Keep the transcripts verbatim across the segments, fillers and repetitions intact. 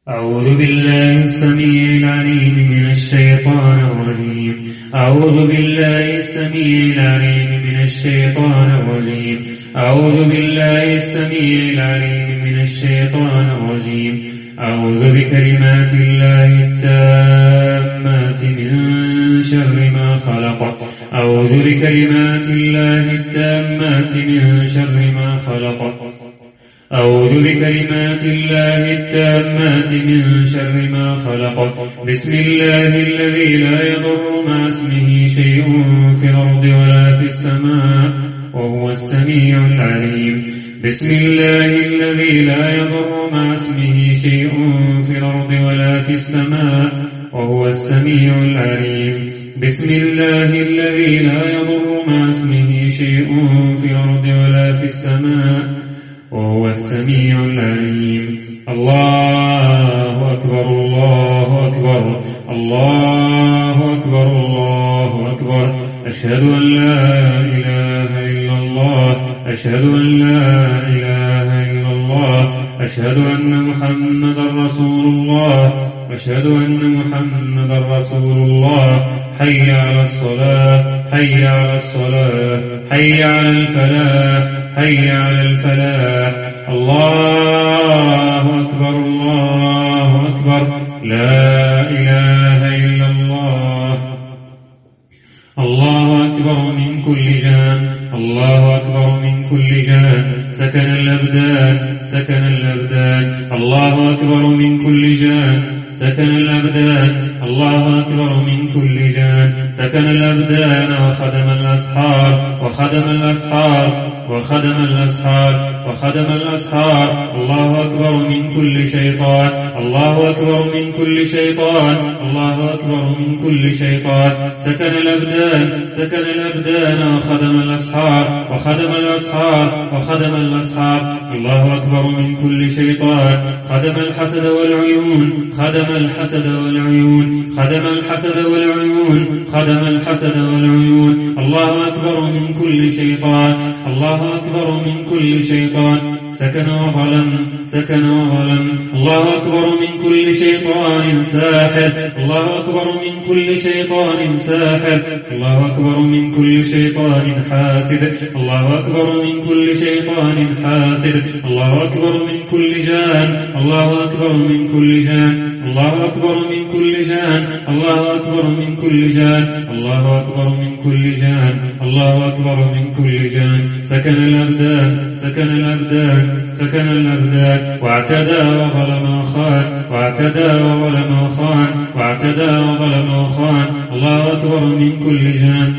أعوذ بالله السميع العليم من الشيطان الرجيم أعوذ بالله السميع العليم من الشيطان الرجيم أعوذ بالله السميع العليم من الشيطان الرجيم أعوذ بكلمات الله التامات من شر ما خلق أعوذ بكلمات الله التامات من شر ما خلق أعوذ بكلمات الله التامات من شر ما خلق بسم الله الذي لا يضر مع اسمه شيء في الأرض ولا في السماء وهو السميع العليم بسم الله الذي لا يضر مع اسمه شيء في الأرض ولا في السماء وهو السميع العليم بسم الله الذي لا يضر مع اسمه شيء في الأرض ولا في السماء وهو السميع العليم الله أكبر الله أكبر الله أكبر الله أكبر أشهد أن لا إله إلا الله أشهد أن لا إله إلا الله أشهد أن محمدا رسول الله أشهد أن محمدا رسول الله حي على الصلاة حي على الصلاة حي على الفلاح حي على الفلاح الله أكبر الله أكبر لا إله إلا الله الله أكبر من كل جان الله أكبر من كل جان سكن الأبدان سكن الأبدان الله أكبر من كل جان سكن الأبدان الله أكبر من كل جان سكن الأبدان وخدم الأسحار وخدم الأسحار وخدم الأسحار وخدم الأسحار الله أكبر من كل شيطان الله أكبر من كل شيطان الله أكبر من كل شيطان سكن الأبدان سكن الأبدان وخدم الأسحار وخدم الأسحار وخدم الأسحار الله أكبر من كل شيطان خدم الحسد والعيون خدم الحسد والعيون خدم الحسد والعيون خدم الحسد والعيون الله أكبر من كل شيطان الله أكبر من كل شيطان سكن وظلم سكن وظلم الله أكبر من كل شيطان ساحر الله أكبر من كل شيطان ساحر الله أكبر من كل شيطان حاسد الله أكبر من كل شيطان حاسد الله أكبر من كل جان الله أكبر من كل جان الله أكبر من كل جان الله أكبر من كل جان الله أكبر من كل جان الله أكبر من كل جان سكن الأبدان سكن الأبدان سكن الأبدان واعتدى وظلم وخان واعتدى وظلم وخان واعتدى وظلم وخان الله أكبر من كل جان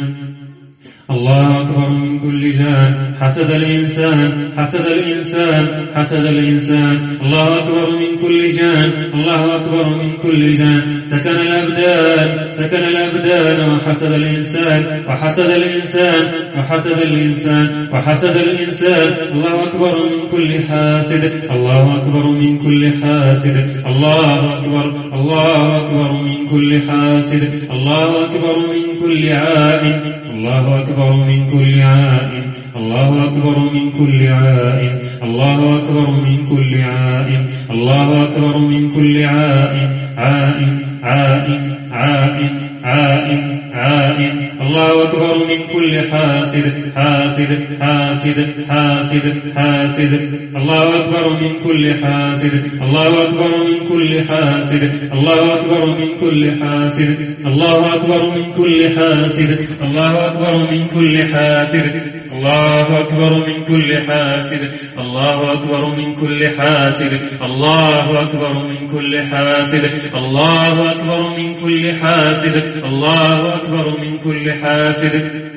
الله أكبر من كل جان حسد الإنسان حسد الإنسان حسد الإنسان الله أكبر من كل جان الله أكبر من كل جان سكن الأبدان سكن الأبدان وحسد الإنسان وحسد الإنسان وحسد الإنسان وحسد الإنسان الله أكبر من كل حاسد الله أكبر من كل حاسد الله أكبر الله أكبر من كل حاسد الله أكبر من كل عائن الله أكبر من كل عائن الله أكبر من كل عائن الله أكبر من كل عائن الله أكبر من كل عائن عائن عائن عائن عائن عائن الله أكبر من كل حاسد حاسد حاسد حاسد حاسد الله أكبر من كل حاسد الله أكبر من كل حاسد الله أكبر من كل حاسد الله أكبر من كل حاسد الله أكبر من كل حاسد الله أكبر من كل حاسد الله أكبر من كل حاسد الله أكبر من كل حاسد الله أكبر من كل حاسد الله أكبر من كل حاسد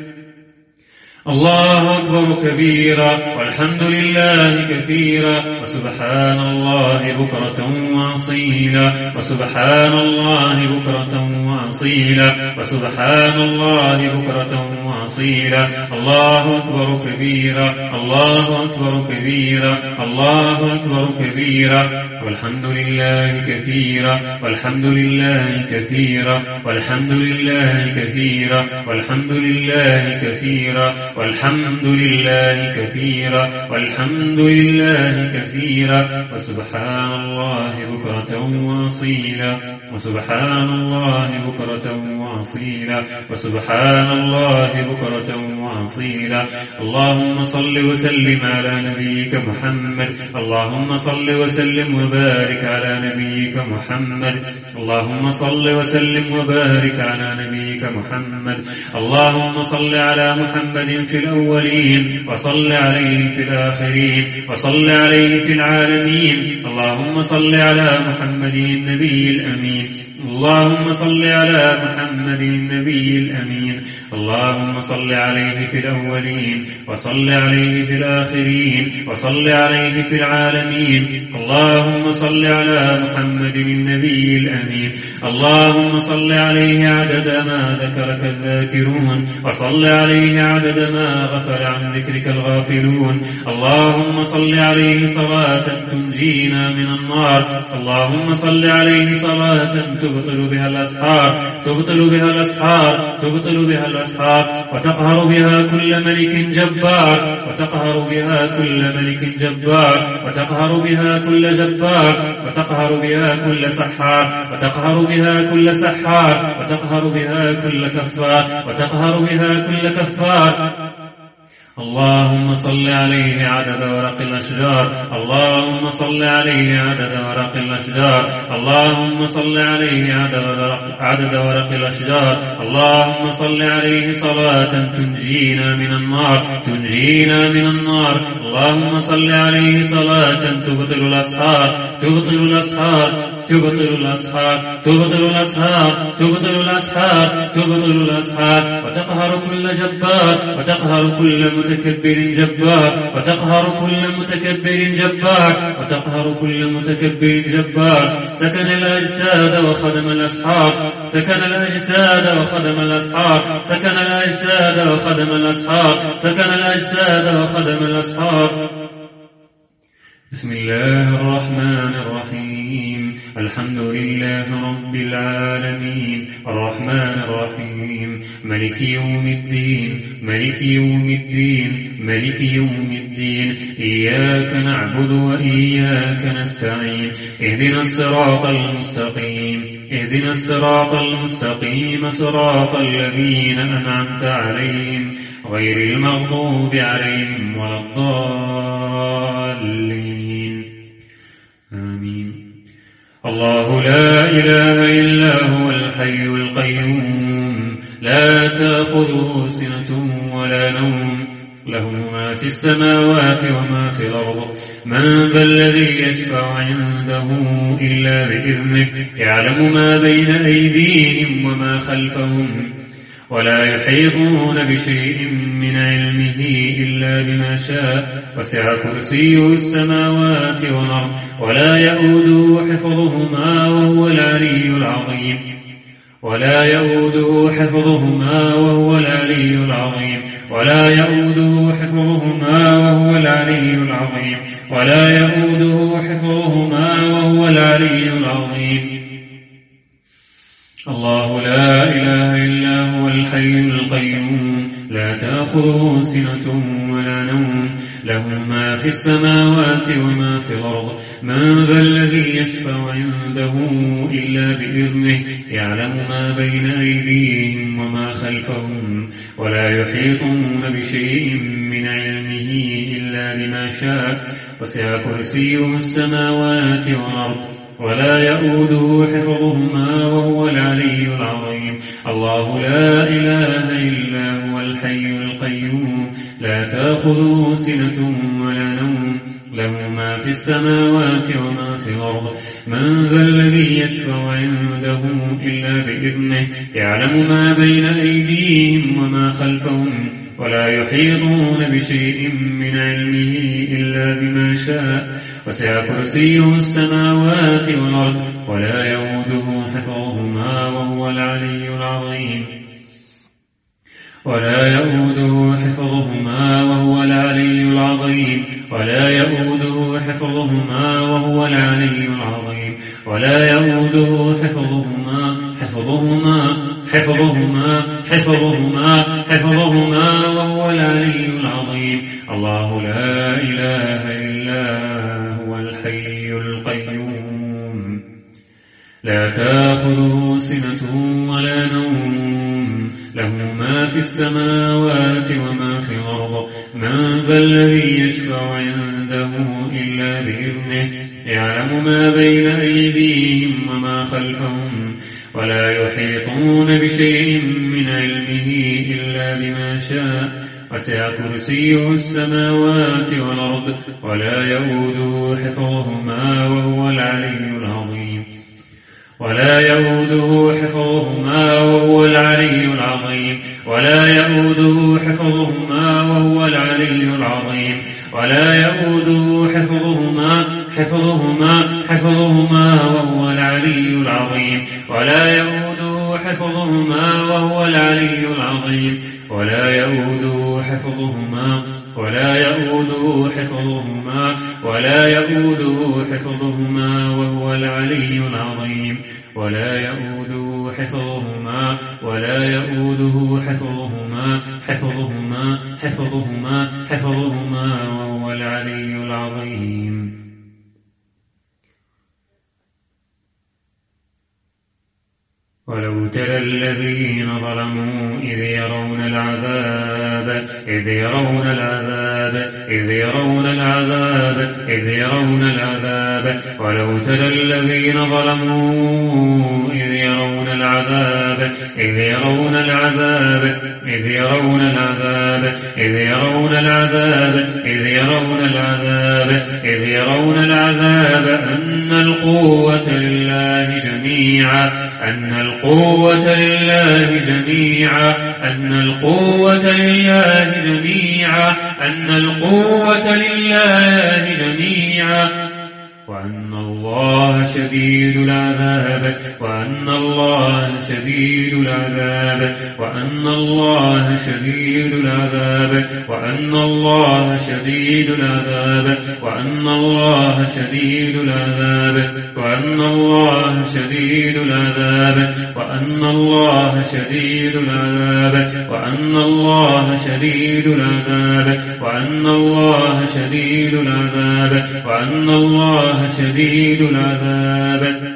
الله أكبر كبيرا والحمد لله كثيرا وسبحان الله بكرة وأصيلا وسبحان الله بكرة وأصيلا وسبحان الله بكرة وأصيلا الله أكبر كبيرا الله أكبر كبيرا الله أكبر كبيرا والحمد لله كثيرا والحمد لله كثيرا والحمد لله كثيرا والحمد لله كثيرا والحمد لله كثيرا والحمد لله كثيرا وسبحان الله بكرة وأصيلا وسبحان الله بكرة وأصيلا وسبحان الله بكرة وأصيلا. اللهم صل وسلم على نبيك محمد اللهم صل وسلم وبارك على نبيك محمد اللهم صل وسلم وبارك على نبيك محمد. اللهم صل على محمد في الأولين وصل عليه في الآخرين وصل عليه في العالمين. اللهم صل على محمد النبي الأمين اللهم صل على محمد النبي الأمين. اللهم صل عليه في الأولين وصل عليه في الآخرين وصل عليه في العالمين. اللهم صل على محمد النبي الأمين. اللهم صل عليه عدد ما ذكرك الذاكرون وصل عليه عدد ما غفل عن ذكرك الغافلون. اللهم صل عليه صلاة تنجينا من النار. اللهم صل عليه صلاة تبطل بها الأسحار تبطل بها الأسحار تبطل بها الأسحار وتقهر بها كل ملك جبار وتقهر بها كل ملك جبار وتقهر بها كل جبار وتقهر بها كل سحار وتقهر بها كل سحار وتقهر بها كل كفار وتقهر بها كل كفار. اللهم صل عليه عدد ورق الأشجار اللهم صل عليه عدد ورق الأشجار اللهم صل عليه عدد ورق, عدد ورق الأشجار. اللهم صل عليه صلاة تنجينا من النار تنجينا من النار. اللهم صل عليه صلاة تبطل الأسحار تبطل الأسحار تبطل الأسحار تبطل الأسحار تبطل الأسحار تبطل الأسحار وتقهر كل جبار وتقهر كل متكبر جبار وتقهر كل متكبر جبار وتقهر كل متكبر جبار. سكن الأجساد وخدم الأسحار سكن الأجساد وخدم الأسحار سكن الأجساد وخدم الأسحار سكن الأجساد وخدم الأسحار. بسم الله الرحمن الرحيم الحمد لله رب العالمين الرحمن الرحيم ملك يوم الدين ملك يوم الدين ملك يوم الدين. إياك نعبد وإياك نستعين اهدنا الصراط المستقيم اهدنا الصراط المستقيم صراط الذين أنعمت عليهم غير المغضوب عليهم ولا الضالين آمين. الله لا إله إلا هو الحي القيوم لا تأخذه سنة ولا نوم له ما في السماوات وما في الأرض. من ذا الذي يشفع عنده إلا بإذنه يعلم ما بين أيديهم وما خلفهم ولا يحيطون بشيء من علمه إلا بما شاء وسع كرسيه السماوات والأرض ولا يؤوده حفظهما وهو العلي العظيم ولا يؤوده حفظهما وهو العلي العظيم ولا يؤوده حفظهما وهو العلي العظيم ولا يؤوده حفظهما وهو العلي العظيم. الله لا إله إلا هو الحي القيوم لا تأخذه سنة ولا نوم له ما في السماوات وما في الأرض. من ذا الذي يشفع عنده إلا بإذنه يعلم ما بين أيديهم وما خلفهم ولا يحيطون بشيء من علمه إلا بما شاء وسع كرسيه السماوات والأرض ولا يؤوده حفظهما وهو العلي العظيم. الله لا إله إلا هو الحي القيوم لا تأخذه سنة ولا نوم له ما في السماوات وما في الأرض. من ذا الذي يشفع عنده إلا بإذنه يعلم ما بين أيديهم وما خلفهم ولا يحيطون بشيء من علمه إلا بما شاء وسع كرسيه السماوات والأرض ولا يؤوده حفظهما وهو العلي العظيم ولا يؤوده حفظهما وهو العلي العظيم ولا يؤوده حفظهما وهو العلي العظيم ولا يؤوده حفظهما حفظهما حفظهما حفظهما حفظهما وهو العلي العظيم. الله لا إله إلا هو الحي القيوم لا تأخذه سنة ولا نوم له ما في السماوات وما في الأرض من ذا الذي يشفع عنده إلا بإذنه يعلم ما بين أيديهم وما خلفهم ولا يحيطون بشيء من علمه إلا بما شاء وسع كرسيه السماوات والأرض ولا يؤوده حفظهما وهو العلي العظيم. ولا يؤوده حفظهما وهو العلي العظيم. ولا يؤوده حفظهما وهو العلي العظيم. ولا يؤوده حفظهما حفظهما حفظهما وهو العلي العظيم. ولا يؤوده حفظهما وهو العلي العظيم. ولا يؤوده حفظهما ولا يؤوده حفظهما ولا يؤوده حفظهما وهو العلي العظيم. ولا يؤوده حفظهما ولا يؤوده حفظهما حفظهما حفظهما حفظهما وهو العلي العظيم. ولو ترى الذين ظلموا إذ يرون العذاب إذ يرون العذاب إذ يرون العذاب إذ يرون العذاب ولو ترى الذين ظلموا إذ يرون العذاب إذ يرون العذاب إذ يرون العذاب إذ يرون العذاب إذ يرون العذاب إذ يرون العذاب أن القوة لله جميعا أن القوة لله جميعا أن القوة لله جميعا أن القوة لله جميعا وأن الله شديد العذاب وأن الله شديد العذاب وأن الله شديد العذاب وأن الله شديد العذاب وأن الله شديد العذاب وأن الله شديد العذاب وأن الله شديد العذاب وأن الله شديد العذاب وأن الله شديد العذاب وأن الله شديد العذاب.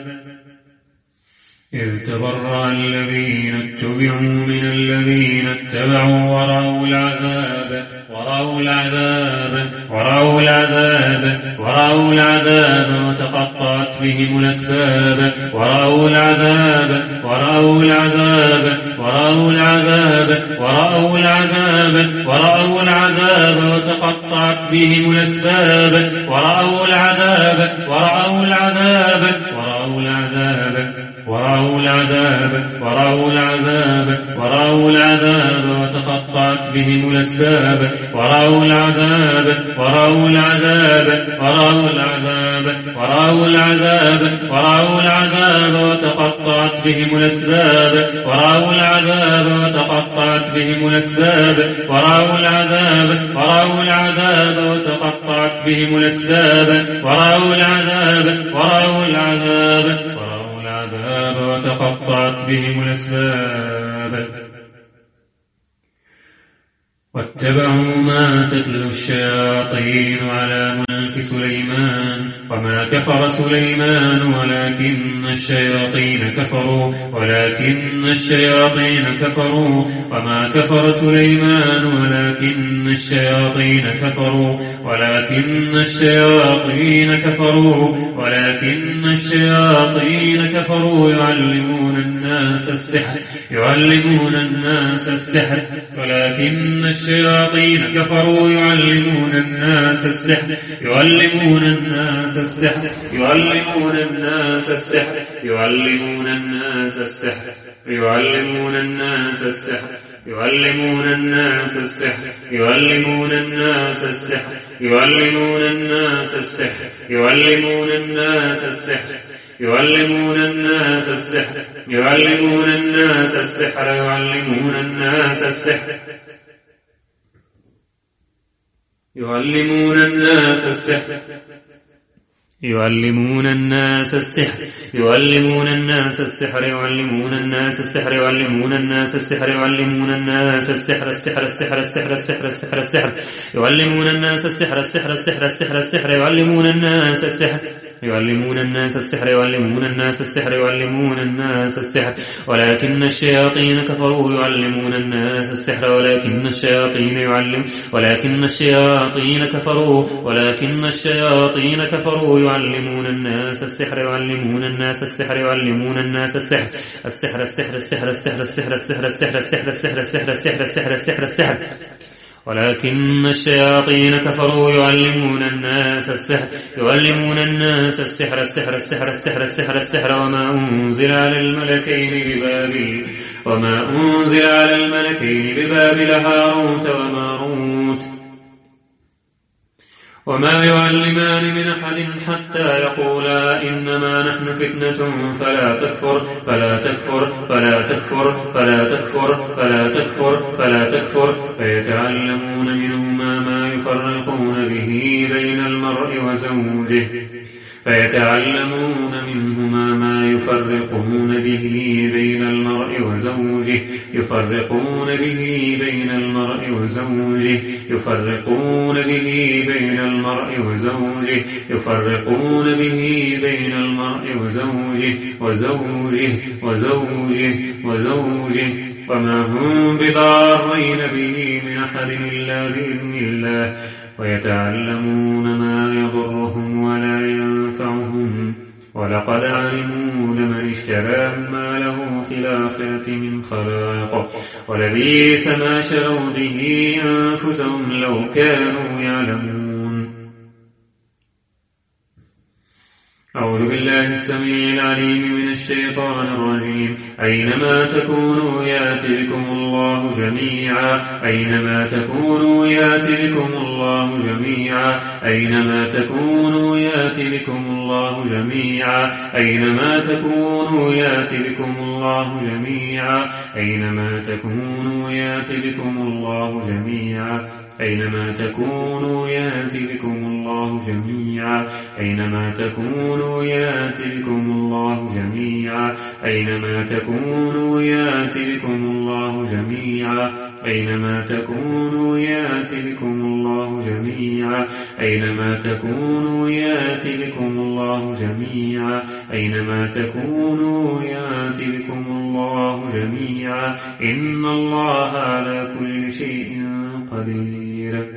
إذ تبرأ الذين اتبعوا من الذين اتبعوا ورأوا العذاب ورأوا العذاب ورأوا العذاب ورأوا العذاب وتقطعت بهم الأسباب ورأوا العذاب ورأوا العذاب ورأوا العذاب ورأوا العذاب ورأوا العذاب وتقطعت بهم الأسباب ورأوا العذاب ورأوا العذاب ورأوا العذاب ورأوا العذاب ورأوا العذاب ورأوا العذاب وتقطعت بهم الأسباب ورأوا العذاب ورأوا العذاب ورأوا العذاب ورأوا العذاب ورأوا العذاب وتقطعت بهم الأسباب ورأوا العذاب وتقطعت بهم الأسباب ورأوا العذاب ورأوا العذاب وتقطعت بهم الأسباب ورأوا العذاب ورأوا العذاب العذاب وتقطعت بهم الأسباب واتبعوا ما تتلو الشياطين على ملك سليمان وما كفر سليمان ولكن الشياطين كفروا ولكن الشياطين كفروا وما كفر سليمان ولكن الشياطين كفروا ولكن الشياطين كفروا ولكن الشياطين كفروا يعلمون الناس السحر يعلمون الناس السحر ولكن الشياطين كفروا يعلمون الناس السحر يعلمون الناس السحر يعلمون الناس السحر يعلمون الناس السحر يعلمون الناس السحر يعلمون الناس السحر يعلمون الناس السحر يعلمون الناس السحر يعلمون الناس السحر يعلمون الناس السحر يعلمون الناس السحر يعلمون الناس السحر يعلمون الناس السحر يعلمون الناس السحر يعلمون الناس السحر يعلمون الناس السحر يعلمون الناس السحر يعلمون الناس السحر السحر السحر السحر السحر السحر السحر يعلمون الناس السحر السحر السحر السحر السحر يعلمون الناس السحر يعلمون الناس السحر يعلمون الناس السحر يعلمون الناس السحر ولكن الشياطين كفروا يعلمون الناس السحر ولكن الشياطين يعلم ولكن الشياطين كفروا ولكن الشياطين كفروا يعلمون الناس السحر يعلمون الناس السحر يعلمون الناس السحر السحر السحر السحر السحر السحر السحر السحر السحر السحر السحر السحر السحر السحر السحر ولكن الشياطين كفروا يعلمون الناس السحر يعلمون الناس السحر السحر السحر السحر السحر السحر وما أنزل على الملكين ببابل وما أنزل على الملكين ببابل هاروت وماروت وما يعلمان من أحد حتى يقولا إنما نحن فتنة فلا تكفر فلا تكفر فلا تكفر فلا تكفر فلا تكفر فلا تكفر فيتعلمون منهما ما يفرقون به بين المرء وزوجه فيتعلمون منهما ما يفرقون به بين المرء وزوجه يفرقون به بين المرء وزوجه يفرقون به بين المرء وزوجه يفرقون به بين المرء وزوجه وزوجه وزوجه وزوجه وما هم بضارين به من أحد إلا بإذن الله ويتعلمون ما يضرهم ولا ينفعهم ولقد علموا لمن اشتراه ما له في الآخرة من خلاق ولبئس ما شروا به أنفسهم لو كانوا يعلمون. أعوذ بالله السميع العليم من الشيطان الرجيم أينما تكونوا يأت بكم الله جميعا أينما تكونوا يأت بكم الله جميعا أينما تكونوا يأت بكم الله جميعا أينما تكونوا يأت بكم الله جميعا أينما تكونوا يأت بكم الله جميعا أينما تكونوا يأت بكم الله جميعا أينما تكونوا يأت بكم الله جميعا أينما تكونوا يأت بكم الله جميعا أينما تكونوا يأت بكم الله جميعا أينما تكونوا يأت بكم الله جميعا أينما تكونوا يأت بكم الله جميعا إن الله على كل شيء قدير.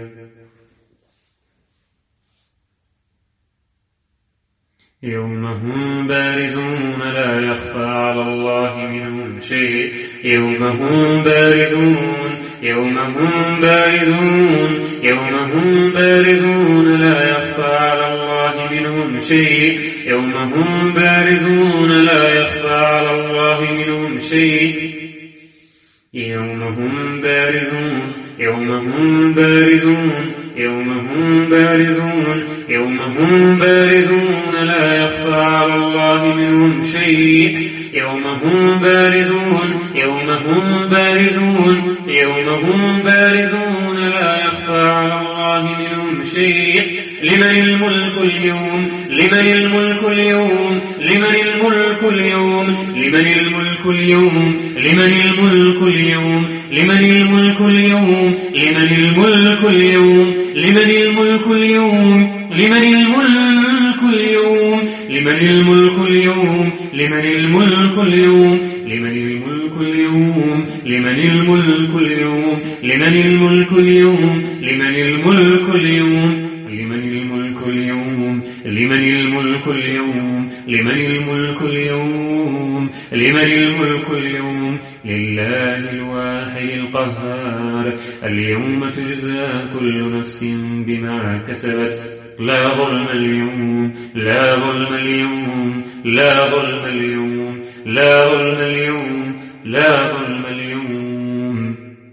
يوم هم بارزون لا يخفى على الله منهم شيء يوم هم بارزون يوم هم بارزون يوم هم بارزون لا يخفى على الله منهم شيء يوم هم بارزون لا يخفى على الله منهم شيء يوم هم بارزون يوم هم بارزون يوم هم بارزون يوم هم بارزون لا يخفى على الله منهم شيء يوم هم بارزون يوم هم بارزون يوم هم بارزون لا يخفى على الله منهم شيء لمن الملك اليوم لمن الملك اليوم لمن الملك اليوم لمن الملك اليوم لمن الملك اليوم لمن الملك اليوم لمن الملك اليوم لمن الملك اليوم لمن الملك اليوم لمن الملك اليوم لمن الملك اليوم لمن الملك اليوم لمن الملك اليوم لمن الملك اليوم لمن الملك اليوم لمن الملك اليوم لمن الملك اليوم لمن الملك اليوم لمن الملك اليوم لله الواحد القهار اليوم تجزى كل نفس بما كسبت لا ظلم اليوم لا ظلم اليوم لا ظلم اليوم لا ظلم اليوم لا ظلم اليوم.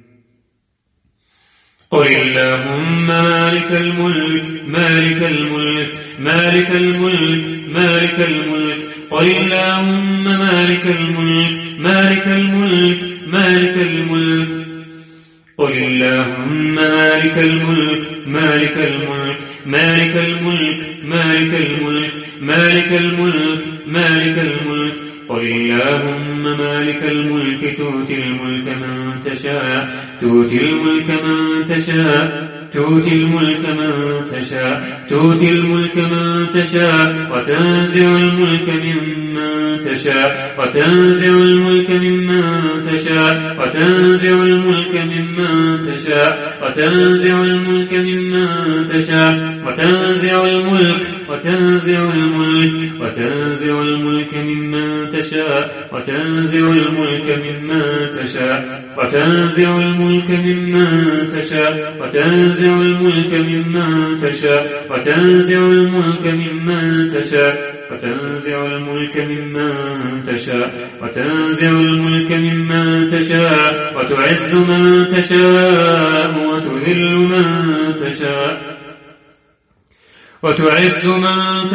قل اللهم مالك الملك مالك الملك مالك الملك مالك الملك قل اللهم مالك الملك مالك الملك مالك الملك قل اللهم مالك الملك مالك الملك مالك الملك مالك الملك مالك الملك مالك الملك قل اللهم مالك الملك تؤتي الملك من تشاء تؤتي الملك من تشاء تؤتي الملك من تشاء تؤتي الملك من تشاء وتنزع الملك ممن تشاء وتنزع الملك ممن تشاء وتنزع الملك ممن تشاء وتنزع الملك ممن تشاء وتنزع الملك وتنزع الملك وتنزع الملك ممن تشاء وتنزع الملك ممن تشاء وتنزع الملك ممن تشاء وتنزع الملك ممن تشاء وتنزع الملك ممن تشاء وتنزع الملك ممن تشاء وتنزع الملك ممن تشاء وتعز من تشاء وتذل من تشاء وتعز من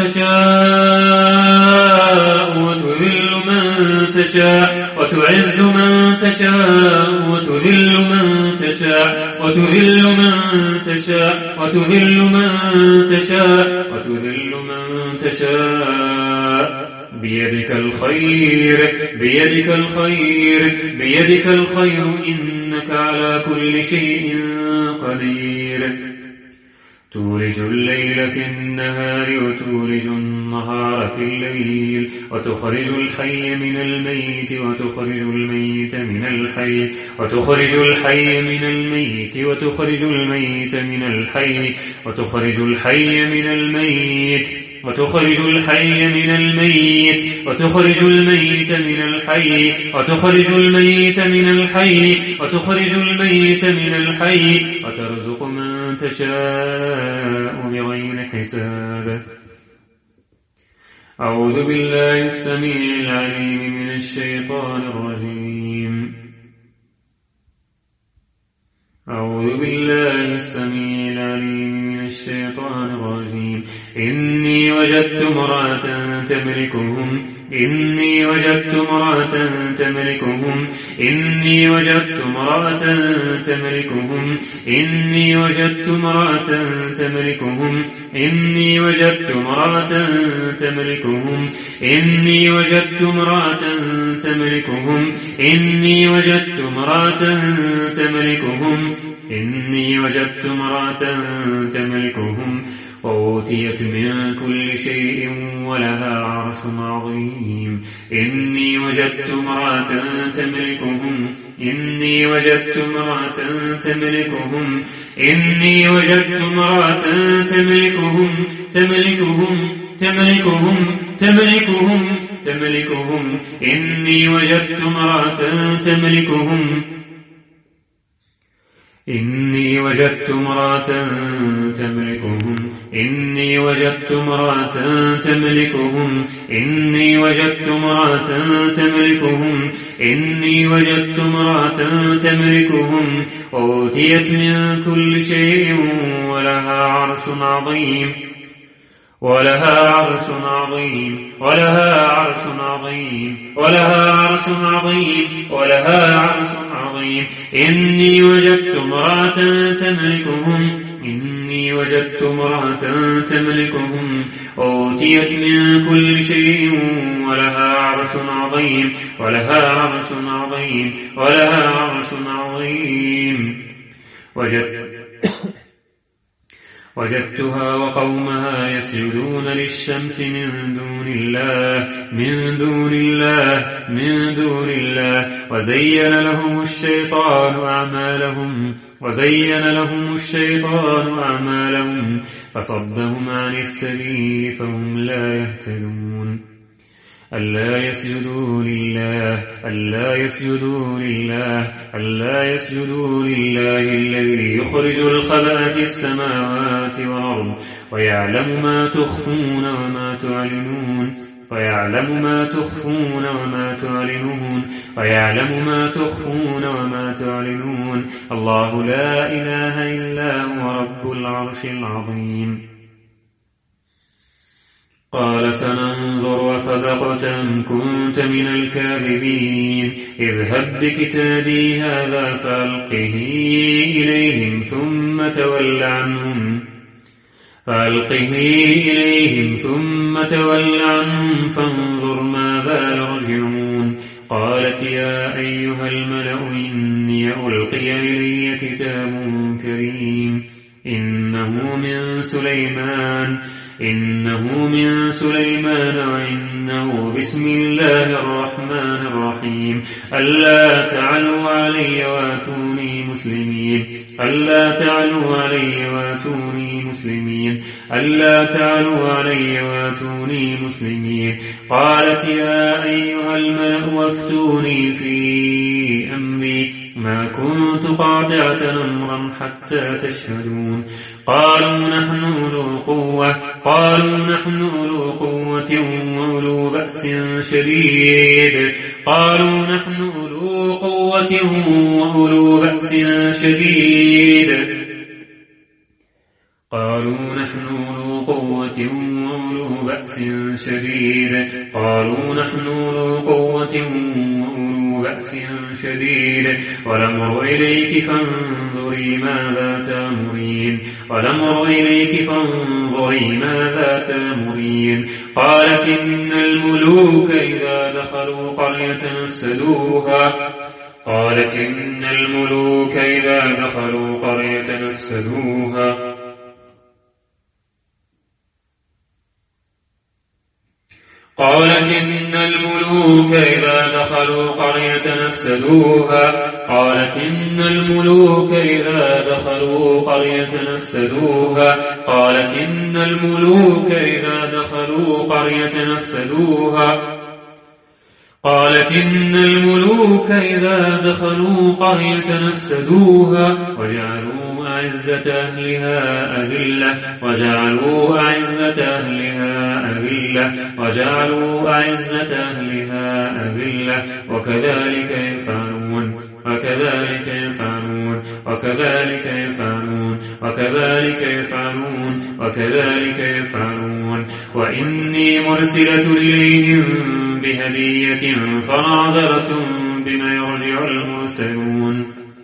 تشاء وتذل من تشاء وتعز من تشاء وتذل من تشاء وتذل من تشاء وتذل من تشاء وتذل من تشاء بيدك الخير بيدك الخير بيدك الخير إنك على كل شيء قدير تولج الليل في النهار وتولج النهار في الليل وتخرج الحي من الميت وتخرج الميت من الحي وتخرج الحي من الميت وتخرج الميت من الحي وتخرج الحي من الميت وتخرج الحي من الميت وتخرج الميت من الحي وتخرج الميت من الحي وتخرج الميت من الحي وترزق من تشاء بغير حساب أعوذ بالله السميع العليم من الشيطان الرجيم أعوذ بالله السميع العليم من الشيطان الرجيم إني وجدت امرأة تملكهم إني وجدت امرأة تملكهم إني وجدت امرأة تملكهم إني وجدت امرأة تملكهم إني وجدت امرأة تملكهم إني وجدت امرأة تملكهم إني وجدت امرأة تملكهم إني وجدت امرأة تملكهم وأوتيت من كل شيء ولها عرش عظيم إني وجدت امرأة تملكهم إني وجدت امرأة تملكهم إني وجدت امرأة تملكهم تملكهم تملكهم تملكهم تملكهم إني وجدت امرأة تملكهم إني وجدت امرأة تملكهم إني وجدت امرأة تملكهم إني وجدت امرأة تملكهم إني وجدت امرأة تملكهم أوتيت من كل شيء ولها عرش عظيم ولها عرش عظيم ولها عرش عظيم ولها عرش عظيم ولها عرش عظيم إني وجدت امرأة تملكهم إني وجدت امرأة تملكهم أوتيت من كل شيء ولها عرش عظيم ولها عرش عظيم ولها عرش عظيم وجدت وجدتها وقومها يسجدون للشمس من دون الله من دون الله من دون الله وزين لهم الشيطان أعمالهم وزين لهم الشيطان أعمالهم فصدهم عن السبيل فهم لا يهتدون ألا يسجدوا لله ألا يسجدوا لله ألا يسجدوا لله الذي يخرج الخبأ في السماوات والأرض ويعلم ما تخفون وما تعلنون ويعلم ما تخفون وما تعلنون ويعلم ما تخفون وما تعلنون الله لا إله إلا هو رب العرش العظيم قال سننظر وصدقت أم كنت من الكاذبين اذهب بكتابي هذا فألقه إليهم ثم تول عنهم فألقه إليهم ثم تول عنهم فانظر ماذا يرجعون قالت يا أيها الملأ إني ألقي إلي كتاب كريم إنه من سليمان إنه من سليمان وإنه بسم الله الرحمن الرحيم ألا تعلوا علي واتوني مسلمين ألا تعلوا علي واتوني مسلمين ألا تعلوا علي واتوني مسلمين قالت يا أيها الملأ وافتوني في أمري ما كنت قاطعة أمرا حتى تشهدون قالوا نحن أولو قوة قالوا نحن أولو قوة وأولو بأس شديد قالوا نحن أولو قوة وأولو بأس شديد قالوا نحن أولو قوة وأولو بأس شديد قالوا نحن أولو قوة وأولو بأس شديد ولمر إليك فانظري ماذا تأمرين ولمر إليك فانظري ماذا تأمرين قالت إن الملوك إذا دخلوا قرية أفسدوها قالت إن الملوك إذا دخلوا قرية أفسدوها قالت إن الملوك إذا دخلوا قرية أفسدوها قالت إن الملوك إذا دخلوا قرية أفسدوها قالت إن الملوك إذا دخلوا قرية أفسدوها قالت إن الملوك إذا دخلوا قرية أفسدوها وجعلوا أعزة أهلها أذلة وجعلوا أعزة أهلها أذلة وجعلوا أعزة أهلها أذلة وكذلك يفعلون وكذلك يفعلون وكذلك يفعلون وكذلك يفعلون وكذلك يفعلون وإني مرسلة إليهم بهدية فناظرة بما يرجع المرسلون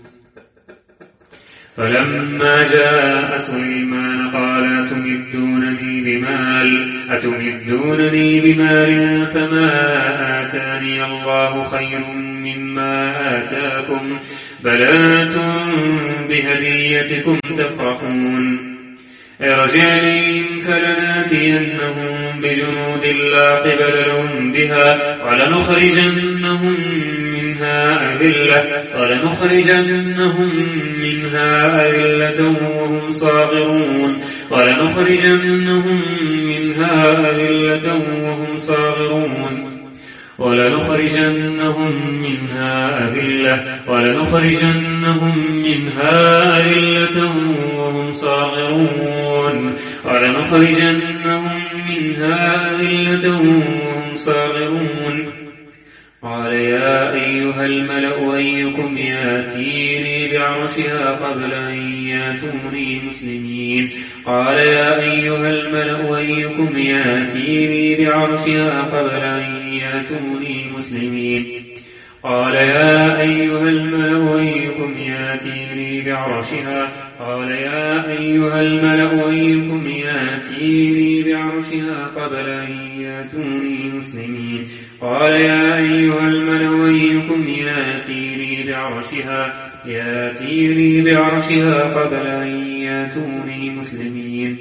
فلما جاء سليمان قال أتمدونني بمال أتمدونني بمال فما آتاني الله خير مما آتاكم بل أنتم بهديتكم تفرحون ارجع إليهم فلناتينهم بجنود لا قبل لهم بها ولنخرجنهم منها أذلة ولنخرجنهم منها أذلة وهم صاغرون ولنخرجنهم منها أذلة وهم صاغرون ولنخرجنهم منها أذلة ولنخرجنهم منها أذلة وهم صاغرون ولنخرجنهم منها أذلة وهم صاغرون قال يا أيها الملأ أيكم ياتيني بعرشها قبل أن ياتوني مسلمين قال يا أيها الملأ أيكم ياتيني بعرشها قبل أن ياتوني مسلمين قال يا أيها الملأ أيكم ياتيني بعرشها قال يا أيها الملأ أيكم ياتيني بعرشها قبل أن ياتوني مسلمين قال يا أيها الملأ أيكم ياتيني بعرشها ياتيني بعرشها قبل أن ياتوني مسلمين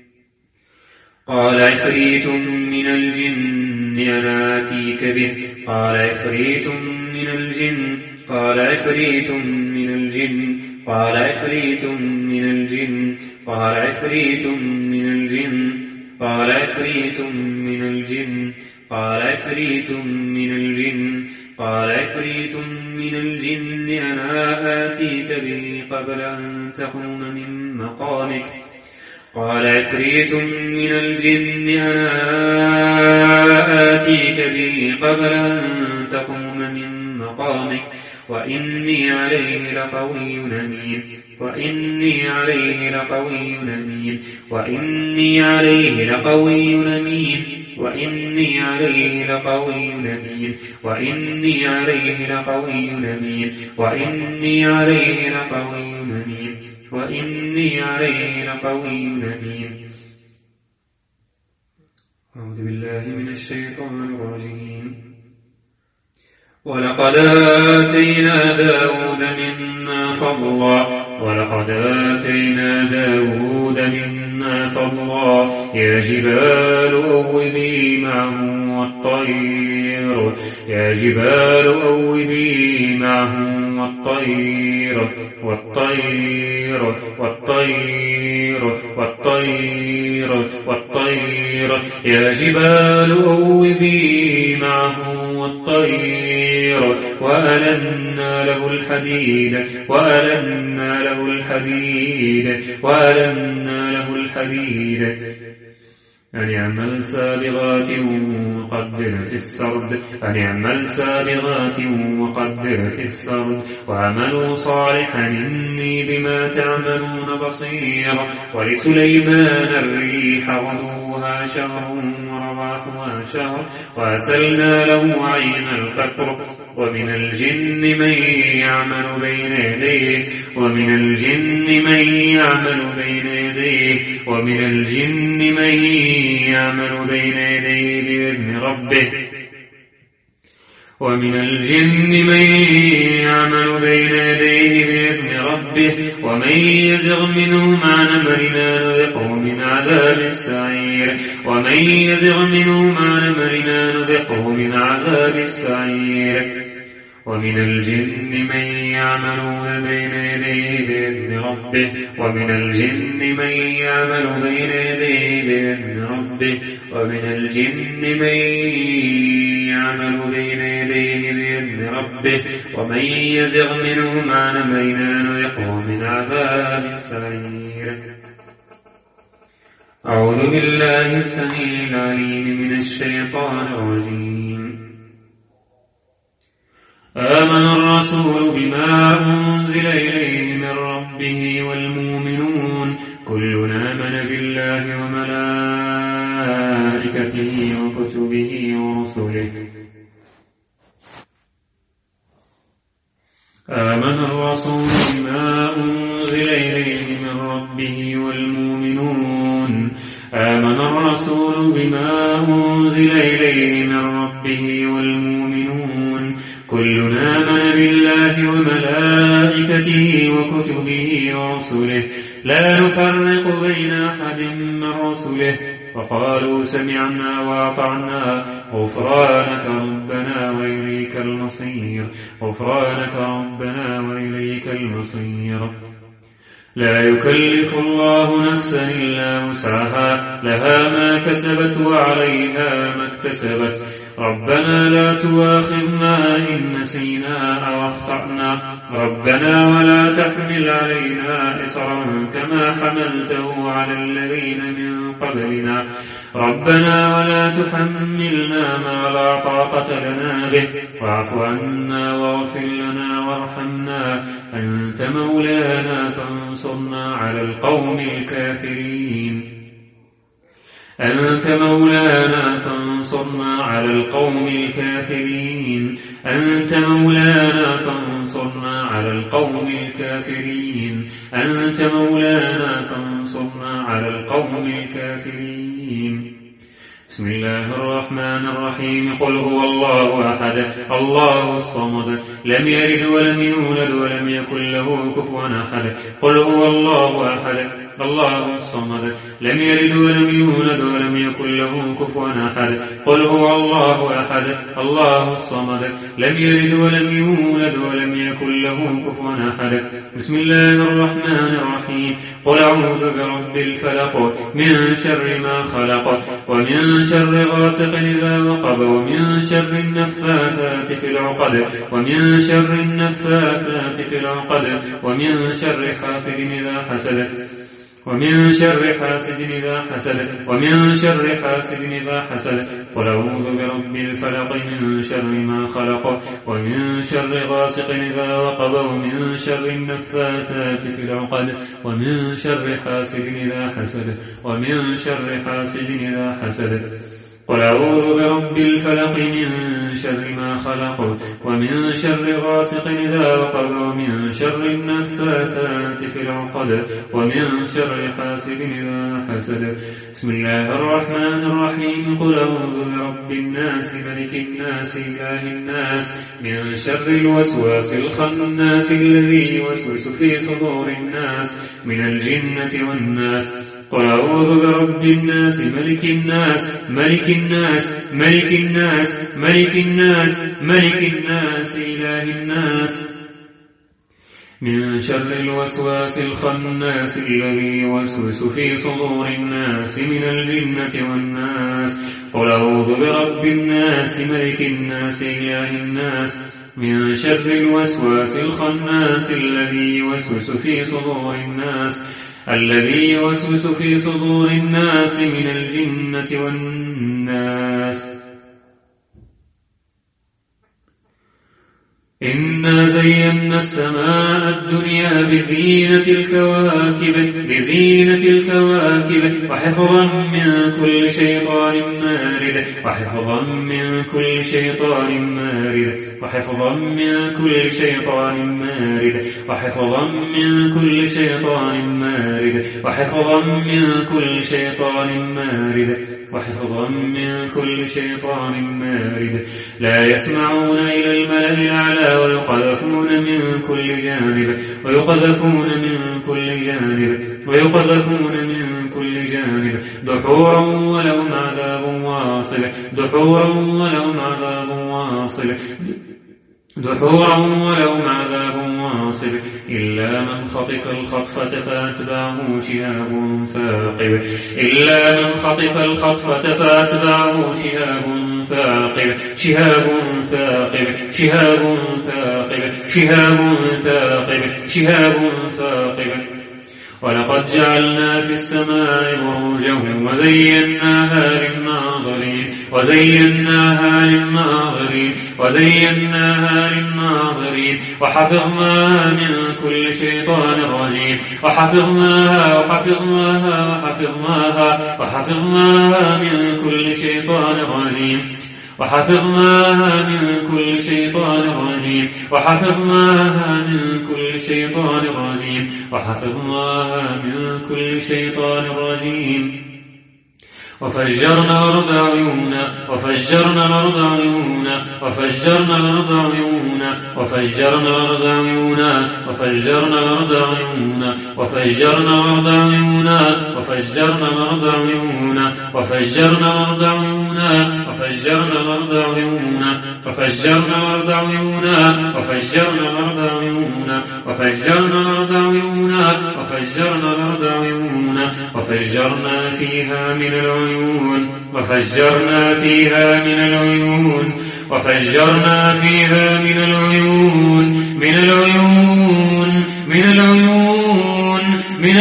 قال عفريت من الجن أنا آتيك به قال عفريت من الجن قال عفريت من الجن قال عفريت من الجن قال عفريت من الجن قال عفريت من الجن قال عفريت من الجن قال عفريت من الجن أنا آتيك به قبل أن تقوم من مقامك قال عفريت من الجن أنا آتيك به قبل أن تقوم من مقامك وإني عليه لقوي أمين وإني عليه لقوي أمين وإني عليه لقوي أمين وإني عليه لقوي أمين وإني عليه لقوي أمين وإني عليه لقوي أمين وإني عليه لقوي أمين. أعوذ بالله من الشيطان الرجيم. ولقد آتينا داود منا فضلا ولقد آتينا داود منا فضلا يا جبال أوبي معه والطير يا جبال أوبي معه والطير والطير والطير والطير والطير يا جبال أوبي معه والطير وألنا له الحديد وألنا له الحديد وألنا له الحديد أن يعمل سابغات وقدر في السرد أن يعمل سابغات وقدر في السرد وعملوا صالحا إني بما تعملون بصير. ولسليمان الريح غدوها شهر ورواحها شهر وأسلنا له عين القطر ومن الجن من يعمل بين يديه ومن الجن من يعمل بين يديه ومن الجن من يعمل بين يديه بإذن ربه ومن الجن من يعمل بين يديه بإذن ربه ومن يزغ منهم عن أمرنا نذقه من عذاب السعير ومن يزغ منهم عن أمرنا نذقه من عذاب السعير. ومن الجن من يعمل بين يديه بإذن ربه ومن الجن من يعمل بين يديه بإذن ربه ومن الجن من يعمل بين يديه بإذن ربه ومن يزغ منهم عن أمرنا نذقه من عذاب السعير. أعوذ بالله السميع العليم من الشيطان الرجيم. آمن الرسول بما أنزل إليه من ربه والمؤمنون كل آمن بالله وملائكته وكتبه ورسله. آمن الرسول بما أنزل إليه من ربه والمؤمنون آمن الرسول بما أنزل إليه من ربه والمؤمنون كل آمن بالله وملائكته وكتبه ورسله لا نفرق بين أحد من رسله وقالوا سمعنا وأطعنا غفرانك ربنا وإليك المصير غفرانك ربنا وإليك المصير. لا يكلف الله نفسا إلا وسعها لها ما كسبت وعليها ما اكتسبت ربنا لا تؤاخذنا إن نسينا أو أخطأنا ربنا ولا تحمل علينا إصرا كما حملته على الذين من قبلنا ربنا ولا تحملنا ما لا طاقة لنا به واعف عنا واغفر لنا وارحمنا أنت مولانا فانصرنا على القوم الكافرين أنت مولانا فانصرنا على القوم الكافرين أنت مولانا فانصرنا على القوم الكافرين أنت مولانا فانصرنا على القوم الكافرين. بسم الله الرحمن الرحيم. قل هو الله أحد الله الصمد لم يلد ولم يولد ولم يكن له كفوا أحد قل هو الله أحد الله الصمد لم يلد ولم يولد ولم يكن له كفوا أحد قل هو الله أحد الله الصمد لم يلد ولم يولد ولم يكن له كفوا أحد. بسم الله الرحمن الرحيم. قل أعوذ برب الفلق من شر ما خلق ومن شر غاسق إذا وقب ومن شر النفاثات في العقد ومن شر النفاثات في العقد ومن شر حاسد إذا حسد ومن شر حاسد إذا حسد ومن شر حاسد إذا حسد قل أعوذ برب الفلق من شر ما خلق ومن شر غاسق إذا وقب ومن شر النفاثات في العقد ومن شر حاسد إذا حسد ومن شر حاسد إذا حسد قل أعوذ برب الفلق من شر ما خلق ومن شر غاسق إذا وقب ومن شر النفاثات في العقد ومن شر حاسد إذا حسد بسم الله الرحمن الرحيم قل أعوذ برب الناس ملك الناس إله الناس من شر الوسواس الخناس الذي يوسوس في صدور الناس من الجنة والناس قل أعوذ برب الناس ملك الناس ملك الناس ملك الناس ملك الناس ملك الناس إله الناس من شر الوسواس الخناس الذي يوسوس في صدور الناس من الجنة والناس قل أعوذ برب الناس ملك الناس إله الناس من شر الوسواس الخناس الذي يوسوس في صدور الناس الذي يوسوس في صدور الناس من الجنة والناس إنا زينا السماء الدنيا بزينة الكواكب بزينة الكواكب وحفظا من كل شيطان مارد وحفظا من كل شيطان مارد وحفظا من كل شيطان مارد وحفظا من كل شيطان مارد وحفظا من كل شيطان مارد وحفظا من كل شيطان مارد لا يسمعون إلى الملأ الأعلى ويقذفون من كل جانب ويقذفون من كل جانب ويقذفون من كل جانب دحورا ولهم عذاب واصل دحورا ولهم عذاب واصل دحورا ولهم عذاب واصب إلا من خطف الخطفة فأتبعه شهاب ثاقب إلا من خطف الخطفة فأتبعه شهاب ثاقب شهاب ثاقب شهاب ثاقب شهاب ثاقب شهاب ثاقب ولقد جعلنا في السماء بروجا وزيناها للناظرين وزيناها للناظرين وزيناها للناظرين وحفظناها من كل شيطان رجيم وحفظناها وحفظناها وحفظناها وحفظناها من كل شيطان رجيم وحفظناها من كل شيطان رجيم وحفظناها من كل شيطان رجيم وحفظناها من كل شيطان رجيم وفجرنا الأرض عيونا وفجرنا الأرض عيونا وفجرنا الأرض عيونا وفجرنا الأرض عيونا وفجرنا الأرض عيونا وفجرنا الأرض عيونا وفجرنا الأرض عيونا وفجرنا الأرض عيونا وفجرنا الأرض عيونا وفجرنا الأرض عيونا وفجرنا الأرض عيونا وفجرنا الأرض عيونا وفجرنا الأرض عيونا وفجرنا فيها من العيون وفجرنا فيها من العيون وفجرنا فيها من العيون من العيون من العيون من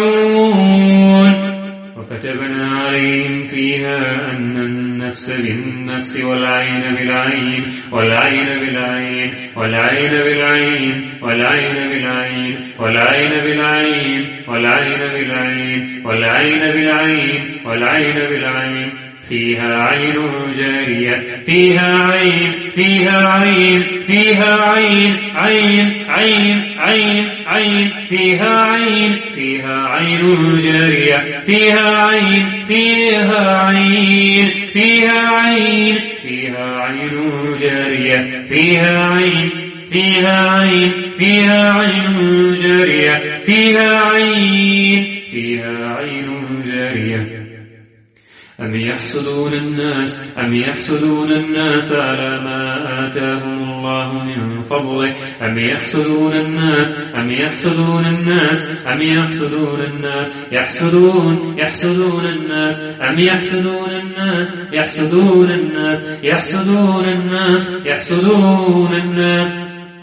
العيون وكتبنا عليهم فيها أن النفس بالنفس والعين بالعين والعين بالعين والعين بالعين والعين بالعين والعين بالعين والعين بالعين والعين بالعين والعين بالعين فيها عين جارية فيها عين فيها عين فيها عين عين عين عين عين فيها عين فيها عين جارية فيها عين فيها عين فيها عين فيها عين جارية فيها عين فيها عين فيها عين جارية فيها عين فيها عين جارية أم يحسدون الناس أم يحسدون الناس على ما آتاهم الله من فضله أم يحسدون الناس أم يحسدون الناس أم يحسدون الناس يحسدون يحسدون الناس أم يحسدون الناس يحسدون الناس يحسدون الناس يحسدون الناس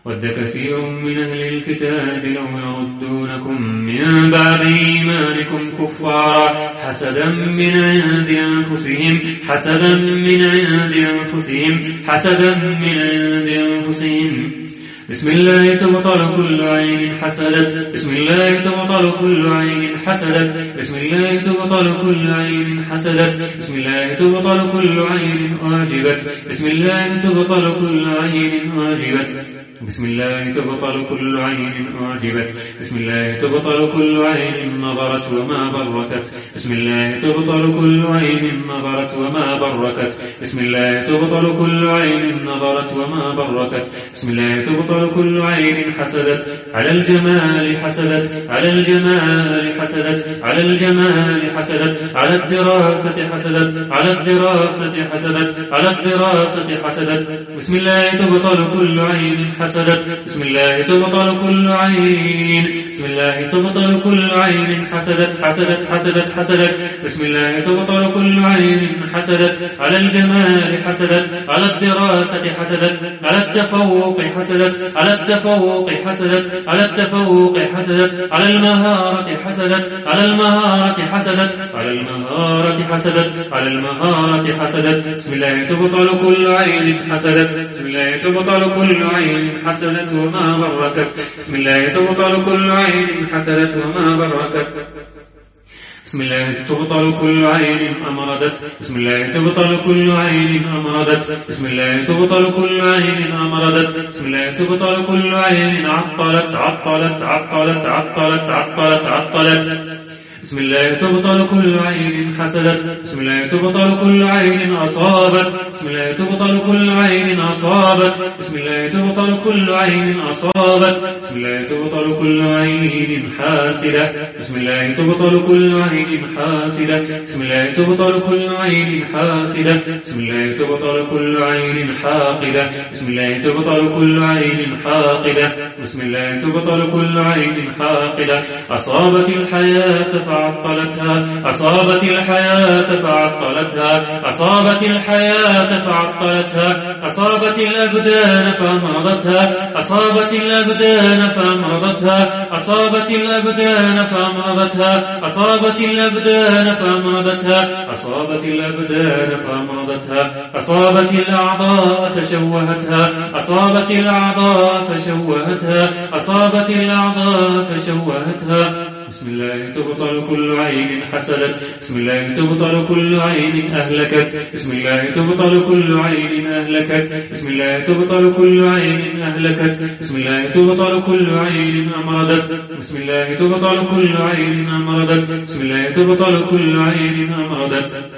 ود كثير من أهل الكتاب لو يردونكم من بعد إيمانكم كفارا حسدا من عند أنفسهم حسدا من عند أنفسهم حسدا من عند أنفسهم بسم الله تبطل كل عين حسدت بسم الله تبطل كل عين حسدت بسم الله تبطل كل عين حسدت بسم الله تبطل كل عين أعجبت بسم الله تبطل كل عين أعجبت بسم الله تبطل كل عين أعجبت بسم الله تبطل كل عين نظرت وما بركت بسم الله تبطل كل عين نظرت وما بركت بسم الله تبطل كل عين نظرت وما بركت بسم الله تبطل كل عين حسدت على الجمال حسدت على الجمال حسدت على الجمال حسدت على الدراسة حسدت على الدراسة حسدت على الدراسة حسدت بسم الله تبطل كل عين حسدت بسم الله تبطل كل عين بسم الله تبطل كل عين حسدت حسدت حسدت حسدت بسم الله تبطل كل عين حسدت على الجمال حسدت على الدراسة حسدت على التفوق حسدت على التفوق حسدت على التفوق حسدت على المهارة حسدت على المهارة حسدت على المهارة حسدت على المهارة حسدت بسم الله تبطل كل عين حسدت بسم الله تبطل كل عين حسدت وما بركت بسم الله تبطل كل عين حسدت وما بركت بسم الله تبطل كل عين أمردت بسم الله تبطل كل عين أمردت بسم الله تبطل كل عين أمردت بسم الله تبطل كل عين عطلت عطلت عطلت عطلت عطلت عطلت بسم الله تبطل كل عين حسدت بسم الله تبطل كل عين أصابت بسم الله تبطل كل عين أصابت بسم الله تبطل كل عين أصابت بسم الله تبطل كل عين حاسدة بسم الله تبطل كل عين حاسدة بسم الله تبطل كل عين حاسدة بسم الله تبطل كل عين حاقدة بسم الله تبطل كل عين حاقدة بسم الله تبطل كل عين حاقدة أصابت الحياة فعطلتها أصابت الحياة فعطلتها أصابت الحياة فعطلتها أصابت الأبدان فأمرضتها أصابت الأبدان فأمرضتها أصابت الأبدان فأمرضتها أصابت الأبدان فأمرضتها أصابت الأبدان فأمرضتها أصابت الأعضاء فشوهتها أصابت الأعضاء فشوهتها أصابت الأعضاء فشوهتها بسم الله تبطل كل عين حسدت بسم الله تبطل كل عين أهلكت بسم الله تبطل كل عين أهلكت بسم الله تبطل كل عين أهلكت بسم الله تبطل كل عين أمردت بسم الله تبطل كل عين أمردت بسم الله تبطل كل عين أمردت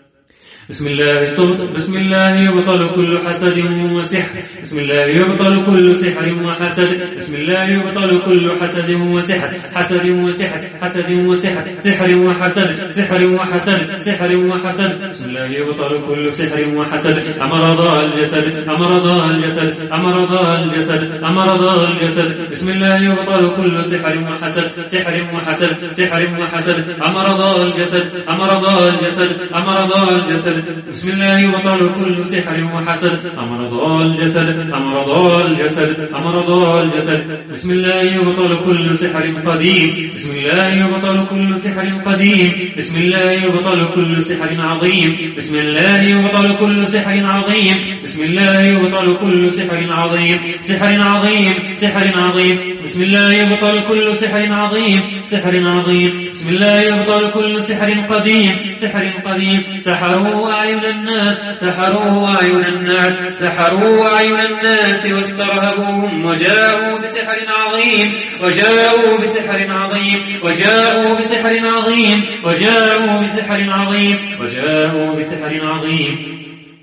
بسم الله تبطل بسم الله يبطل كل حسد وسحر بسم الله يبطل كل سحر وحسد بسم الله يبطل كل حسد وسحر حسد وسحر حسد وسحر سحر وحسد سحر وحسد سحر وحسد بسم الله يبطل كل سحر وحسد أمرض الجسد أمرض الجسد أمرض الجسد أمرض الجسد بسم الله يبطل كل سحر وحسد سحر وحسد سحر وحسد أمرض الجسد أمرض الجسد أمرض الجسد بسم الله يبطل كل سحر وحسد أمرض الجسد أمرض الجسد أمرض الجسد بسم الله يبطل كل سحر قديم بسم الله يبطل كل سحر قديم بسم الله يبطل كل سحر عظيم بسم الله يبطل كل سحر عظيم بسم الله يبطل كل سحر عظيم سحر عظيم سحر عظيم بسم الله يبطل كل سحر عظيم سحر عظيم بسم الله يبطل كل سحر قديم سحر قديم سحروا أعين الناس سحروا أعين الناس سحروا أعين الناس واسترهبوهم وجاءوا بسحر عظيم وجاءوا بسحر عظيم وجاءوا بسحر عظيم وجاءوا بسحر عظيم وجاءوا بسحر عظيم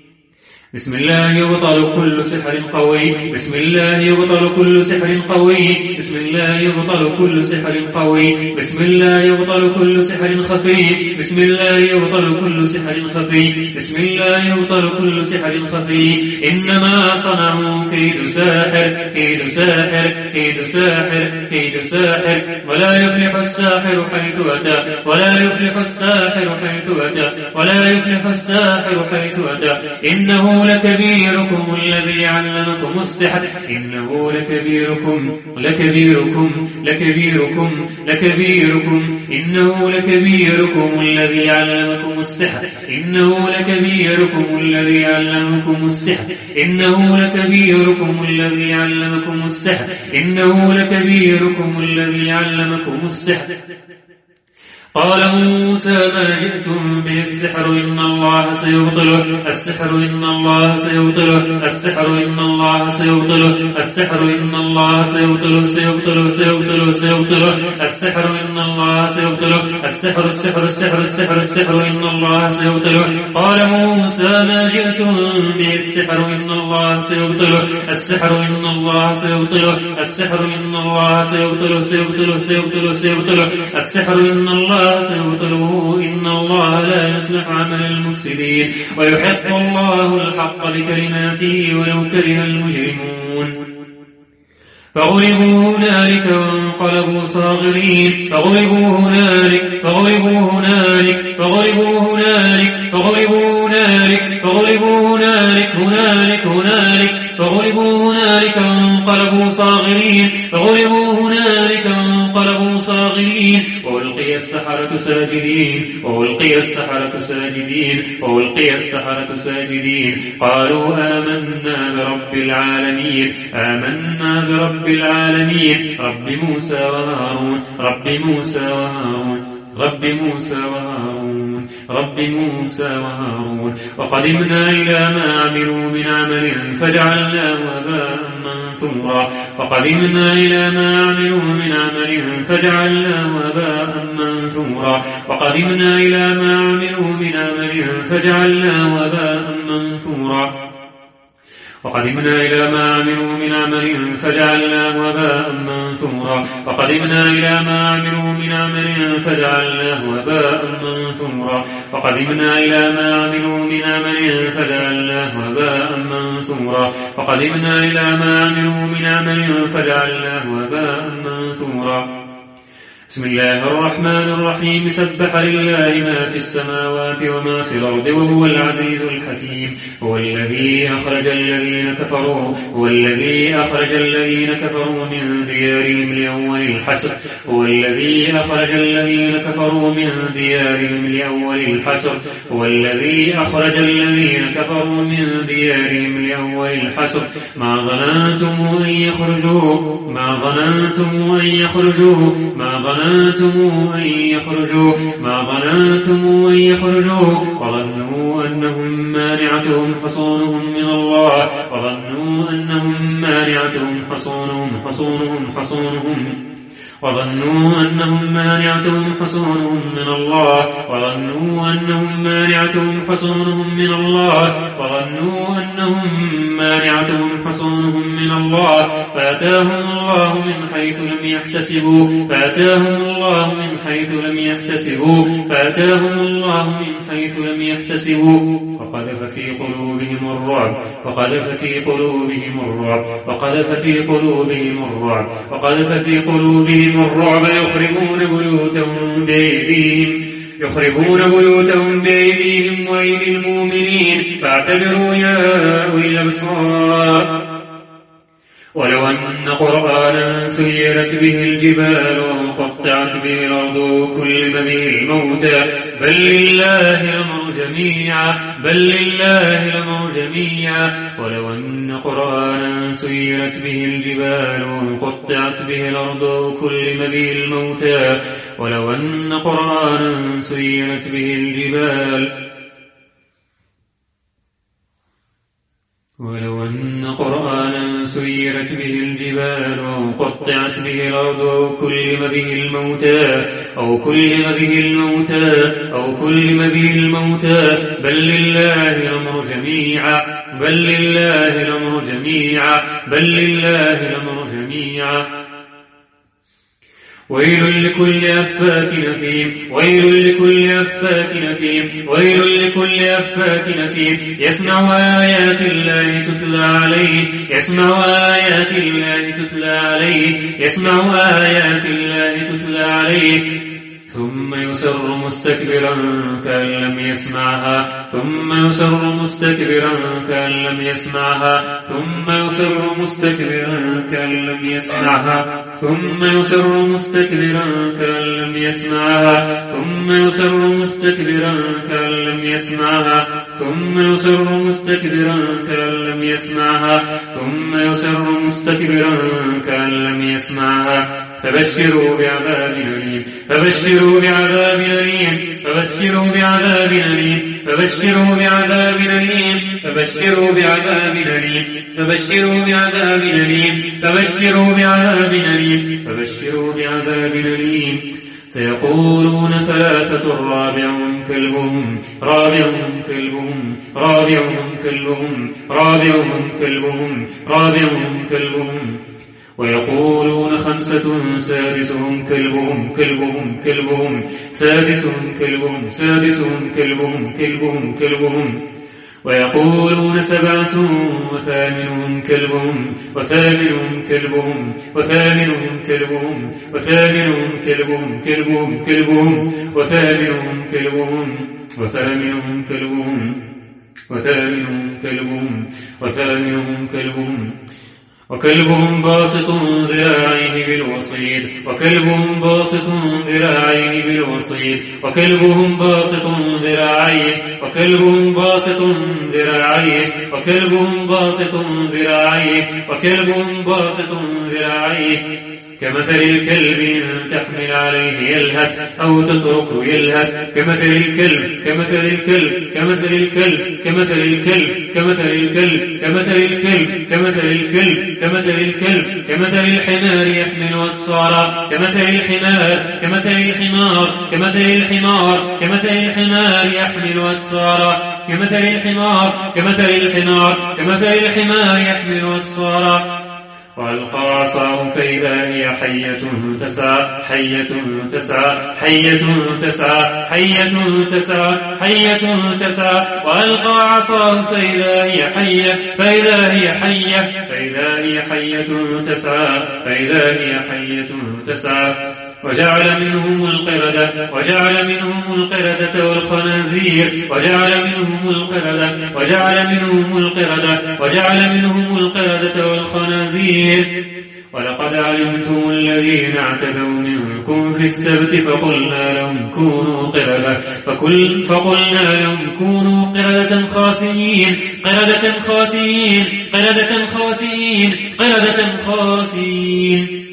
بسم الله يبطل كل سحر قوي بسم الله يبطل كل سحر قوي بسم الله يبطل كل سحر قوي بسم الله يبطل كل سحر خفي بسم الله يبطل كل سحر خفي بسم الله يبطل كل سحر خفي إنما صنعوا كيد ساحر كيد ساحر كيد ساحر كيد ساحر ولا يفلح الساحر حيث أتى ولا يفلح الساحر حيث أتى ولا يفلح الساحر حيث أتى إنه لكبيركم الذي علمكم السحر إنه لكبيركم لكبيركم لكبيركم لكبيركم إنه لكبيركم الذي علمكم السحر إنه لكبيركم الذي علمكم السحر إنه لكبيركم الذي علمكم السحر إنه لكبيركم الذي علمكم السحر قال موسى ما جئتم به السحر إن الله سيبطله السحر إن الله سيبطله السحر إن الله سيبطله السحر إن الله سيبطله سيبطله سيبطله سيبطله السحر إن الله سيبطله السحر السحر السحر السحر السحر إن الله سيبطله قال موسى ما جئتم به السحر إن الله سيبطله السحر إن الله سيبطله السحر إن الله سيبطله سيبطله سيبطله سيبطله السحر إن الله سيبطله إن الله لا يصلح عمل المفسدين ويحق الله الحق بكلماته ولو كره المجرمون فغلبوا هنالك وانقلبوا صاغرين فغلبوا هنالك فغلبوا هنالك فغلبوا هنالك فغلبوا هنالك فغلبوا هنالك هنالك هنالك فغلبوا هنالك وانقلبوا صاغرين فغلبوا هنالك وانقلبوا صاغرين وألقي السحرة ساجدين وألقي السحرة ساجدين وألقي السحرة ساجدين قالوا آمنا برب العالمين آمنا برب العالمين رب موسى وهارون رب موسى وهارون رب موسى وهارون رب موسى وهارون وقدمنا إلى ما عملوا من عمل فجعلناه هباء منثورا وقدمنا إلى ما عملوا من عمل فجعلناه هباء منثورا وقدمنا إلى ما عملوا من عمل فجعلناه هباء منثورا وقدمنا إلى ما عملوا من عمل فجعلناه هباء منثورا وقدمنا إلى ما عملوا من عمل فجعلناه هباء منثورا وقدمنا إلى ما عملوا من عمل فجعلناه هباء منثورا وقدمنا إلى ما عملوا من عمل فجعلناه هباء منثورا بسم الله الرحمن الرحيم سبح لله ما في السماوات وما في الأرض وهو العزيز الحكيم هو الذي أخرج الذين كفروا هو الذي أخرج الذين كفروا من ديارهم لأول الحشر هو الذي أخرج الذين كفروا من ديارهم لأول الحشر هو الذي أخرج الذين كفروا من ديارهم لأول الحشر ما ظننتم أن يخرجوا ما ظننتم أن يخرجوا ما ظننتم أن يخرجوا ما ظننتم أن يخرجوا وظنوا أنهم مانعتهم حصونهم من الله وظنوا أنهم مانعتهم حصونهم حصونهم حصونهم وظنوا أنهم مانعتهم حصونهم من الله وظنوا أنهم مانعتهم حصونهم من الله وظنوا أنهم مانعتهم حصونهم من الله فأتاهم الله من حيث لم يحتسبوا فأتاهم الله من حيث لم يحتسبوا فأتاهم الله من حيث لم يحتسبوا وقذف في قلوبهم الرعب وقذف في قلوبهم الرعب وقذف في قلوبهم الرعب وقذف في قلوبهم الرعب يخربون بيوتهم بأيديهم يخربون بيوتهم بأيديهم وأيدي المؤمنين فاعتبروا يا أولي الأبصار ولو أن قرآنا سيرت به الجبال وقطعت به الأرض كلم به الموتى بل لله الأمر جميعا بل لله الأمر جميعا ولو أن قرآنا سيرت به الجبال وقطعت به الأرض كلم به الموتى ولو أن قرآنا سيرت به الجبال ولو أن قرآنا سيرت به الجبال وقطعت به الأرض كلم به الموتى أو كلم به الموتى أو كلم به الموتى بل لله الأمر جميعا بل لله الأمر جميعا بل لله الأمر جميعا ويل لكل أفاك نثيم ويل لكل أفاك نثيم ويل لكل أفاك نثيم يسمع آيات الله تتلى عليه يسمع آيات الله تتلى عليه يسمع آيات الله تتلى عليه ثم يسر مستكبرا كأن لم يسمعها ثم يسر مستكبرا كأن لم يسمعها ثم يسر مستكبرا كأن لم يسمعها ثم يسر مستكبرا كأن لم يسمعها ثم يسر مستكبرا كأن لم يسمعها ثم يسر مستكبرا كأن لم يسمعها ثم يسر مستكبرا كأن لم يسمعها فبشروا بعذاب أليم فبشروا بعذاب أليم فبشروا بعذاب أليم فبشروا بعذاب أليم فبشروا بعذاب أليم فبشروا بعذاب أليم فبشروا بعذاب أليم فبشروا بعذاب أليم سيقولون ثلاثة رابعهم كلبهم رابعهم كلبهم رابعهم كلبهم رابعهم كلبهم رابعهم كلبهم ويقولون خمسة سادسهم كلبهم كلبهم كلبهم سادسهم كلبهم سادسهم كلبهم كلبهم كلبهم ويقولون سبعة وثامنهم كلبهم وثامنهم كلبهم وثامنهم كلبهم وثامنهم كلبهم كلبهم كلبهم وثامنهم كلبهم وثامنهم كلبهم وثامنهم كلبهم وثامنهم كلبهم وكلبهم باسط ذراعيه بالوصيد وكلبهم باسط ذراعيه بالوصيد وكلبهم باسط ذراعيه وكلبهم باسط ذراعيه وكلبهم باسط ذراعيه وكلبهم باسط ذراعيه كمثل الكلب إن تحمل عليه يلهث أو تتركه يلهث كمثل الكلب كمثل الكلب كمثل الكلب كمثل الكلب كمثل الكلب كمثل الكلب كمثل الكلب كمثل الكلب كمثل الحمار يحمل أسفارا كمثل الحمار كمثل الحمار كمثل الحمار كمثل الحمار يحمل أسفارا كمثل الحمار كمثل الحمار كمثل الحمار يحمل أسفارا وألقى عصاه فإذا هي حية تسعى حية تسعى حية تسعى حية تسعى حية تسعى وألقى عصاه فإذا هي حية فإذا هي حية فإذا هي حية تسعى فإذا هي حية تسعى وجعل منهم القردة وجعل منهم القردة والخنازير وجعل منهم القردة وجعل منهم القردة وجعل منهم القردة والخنازير ولقد علمتم الذين اعتدوا منكم في السبت فقلنا لهم كونوا قردة فكل فقلنا لهم كونوا قردة خاسئين قردة خاسئين قردة خاسئين قردة خاسئين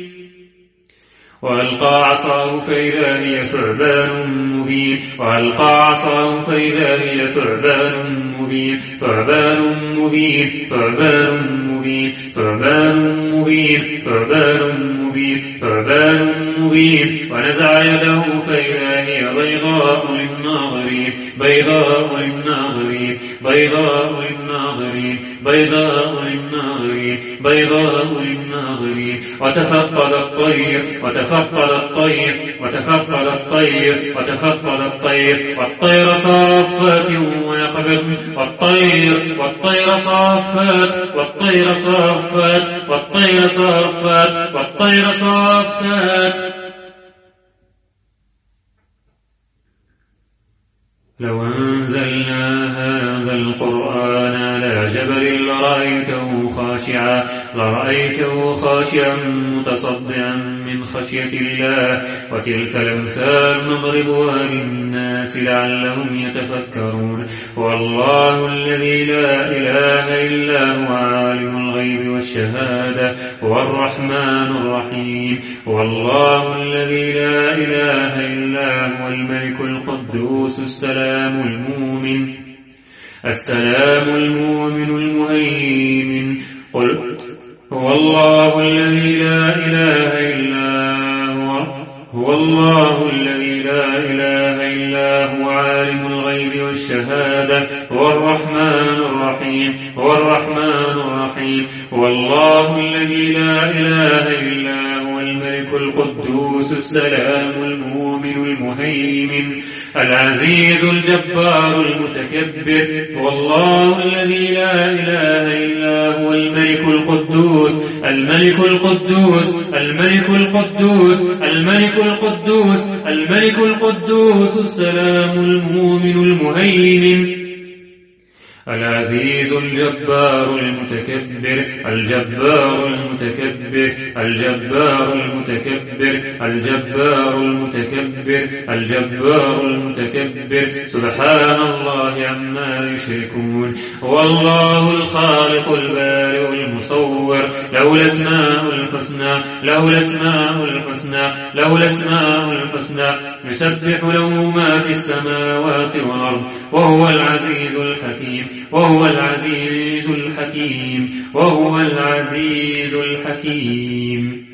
وألقى عصاه فإذا هي ثعبان مبين وألقى عصاه فإذا هي ثعبان مبين ثعبان مبين ثعبان مبين ثعبان مبين ثعبان مبين ثعبان مبين ونزع يده فإذا هي بيضاء للناظرين بيضاء للناظرين بيضاء للناظرين بيضاء للناظرين بيضاء للناظرين وتفقد الطير وتفقد الطير وتفقد الطير وتفقد الطير والطير صافات ويقبض والطير والطير صافات والطير صافات والطير صافات والطير صافات لو أنزلنا هذا القرآن على جبل لرأيته خاشعا لرأيته خاشعا متصدعا من خشية الله وتلك الأمثال نضربها للناس لعلهم يتفكرون والله الذي لا إله إلا هو عالم الغيب والشهادة هو الرحمن الرحيم والله الذي لا إله إلا هو الملك القدوس السلام المؤمن السلام المؤمن المهيمن قل هو الله الذي لا إله إلا هو هو الله الذي لا إله إلا هو عالم الغيب والشهادة هو الرحمن الرحيم هو الرحمن الرحيم هو الله الذي لا إله إلا هو الملك القدوس السلام المؤمن المهيمن العزيز الجبار المتكبر هو الله الذي لا إله إلا هو الملك القدوس الملك القدوس الملك القدوس الملك القدوس الملك القدوس السلام المؤمن المهيمن العزيز الجبار المتكبر الجبار المتكبر الجبار المتكبر الجبار المتكبر الجبار المتكبر سبحان الله عما يشركون هو الله الخالق البارئ المصور له الأسماء الحسنى له الأسماء الحسنى له الأسماء الحسنى يسبح له ما في السماوات والأرض وهو العزيز الحكيم وهو العزيز الحكيم وهو العزيز الحكيم